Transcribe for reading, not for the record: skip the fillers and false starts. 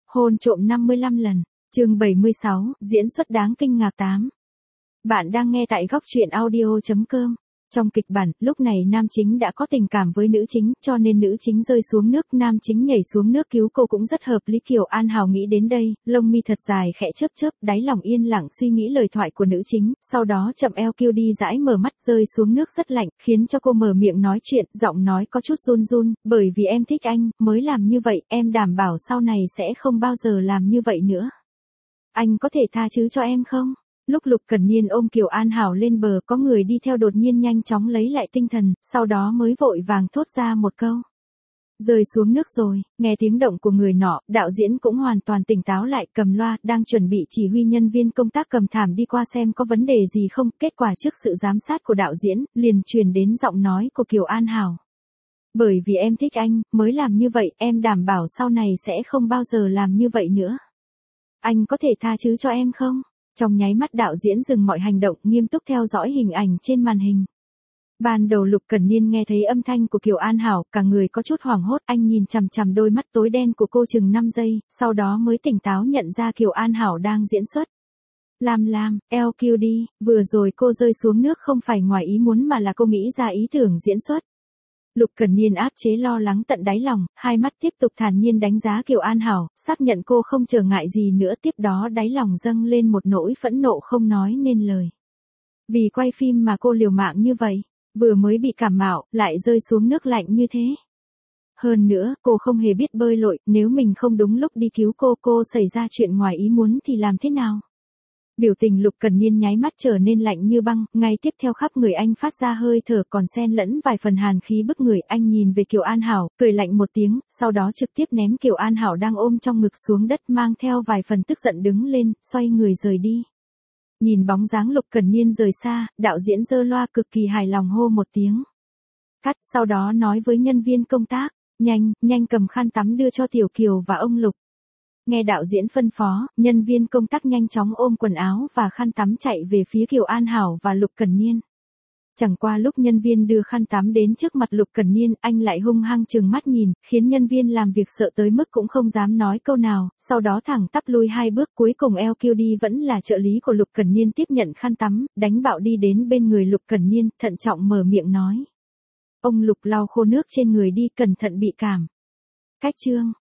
Hôn trộm 55 lần. Chương 76, diễn xuất đáng kinh ngạc 8. Bạn đang nghe tại góc truyện audio.com. Trong kịch bản, lúc này nam chính đã có tình cảm với nữ chính, cho nên nữ chính rơi xuống nước, nam chính nhảy xuống nước cứu cô cũng rất hợp lý. Kiều An Hào nghĩ đến đây, lông mi thật dài khẽ chớp chớp, đáy lòng yên lặng suy nghĩ lời thoại của nữ chính, sau đó chậm eo kêu đi dãi mở mắt, rơi xuống nước rất lạnh, khiến cho cô mở miệng nói chuyện, giọng nói có chút run run, bởi vì em thích anh, mới làm như vậy, em đảm bảo sau này sẽ không bao giờ làm như vậy nữa. Anh có thể tha thứ cho em không? Lúc Lục Cẩn Niên ôm Kiều An Hảo lên bờ, có người đi theo đột nhiên nhanh chóng lấy lại tinh thần, sau đó mới vội vàng thốt ra một câu. Rơi xuống nước rồi. Nghe tiếng động của người nọ, đạo diễn cũng hoàn toàn tỉnh táo lại, cầm loa, đang chuẩn bị chỉ huy nhân viên công tác cầm thảm đi qua xem có vấn đề gì không. Kết quả trước sự giám sát của đạo diễn, liền truyền đến giọng nói của Kiều An Hảo. Bởi vì em thích anh, mới làm như vậy, em đảm bảo sau này sẽ không bao giờ làm như vậy nữa. Anh có thể tha thứ cho em không? Trong nháy mắt đạo diễn dừng mọi hành động, nghiêm túc theo dõi hình ảnh trên màn hình. Ban đầu Lục Cẩn Niên nghe thấy âm thanh của Kiều An Hảo, cả người có chút hoảng hốt, anh nhìn chằm chằm đôi mắt tối đen của cô chừng 5 giây, sau đó mới tỉnh táo nhận ra Kiều An Hảo đang diễn xuất. Lam, eo kêu đi, vừa rồi cô rơi xuống nước không phải ngoài ý muốn mà là cô nghĩ ra ý tưởng diễn xuất. Lục Cẩn Niên áp chế lo lắng tận đáy lòng, hai mắt tiếp tục thản nhiên đánh giá Kiều An Hảo, xác nhận cô không trở ngại gì nữa, tiếp đó đáy lòng dâng lên một nỗi phẫn nộ không nói nên lời. Vì quay phim mà cô liều mạng như vậy, vừa mới bị cảm mạo, lại rơi xuống nước lạnh như thế. Hơn nữa, cô không hề biết bơi lội, nếu mình không đúng lúc đi cứu cô xảy ra chuyện ngoài ý muốn thì làm thế nào? Biểu tình Lục Cẩn Niên nháy mắt trở nên lạnh như băng, ngay tiếp theo khắp người anh phát ra hơi thở còn xen lẫn vài phần hàn khí bức người. Anh nhìn về Kiều An Hảo, cười lạnh một tiếng, sau đó trực tiếp ném Kiều An Hảo đang ôm trong ngực xuống đất, mang theo vài phần tức giận đứng lên, xoay người rời đi. Nhìn bóng dáng Lục Cẩn Niên rời xa, đạo diễn giơ loa cực kỳ hài lòng hô một tiếng. Cắt, sau đó nói với nhân viên công tác, nhanh cầm khăn tắm đưa cho Tiểu Kiều và ông Lục. Nghe đạo diễn phân phó, nhân viên công tác nhanh chóng ôm quần áo và khăn tắm chạy về phía Kiều An Hảo và Lục Cẩn Niên. Chẳng qua lúc nhân viên đưa khăn tắm đến trước mặt Lục Cẩn Niên, anh lại hung hăng trừng mắt nhìn, khiến nhân viên làm việc sợ tới mức cũng không dám nói câu nào, sau đó thẳng tắp lui 2 bước, cuối cùng eo kêu đi vẫn là trợ lý của Lục Cẩn Niên tiếp nhận khăn tắm, đánh bạo đi đến bên người Lục Cẩn Niên, thận trọng mở miệng nói. Ông Lục lau khô nước trên người đi, cẩn thận bị cảm. Cách chương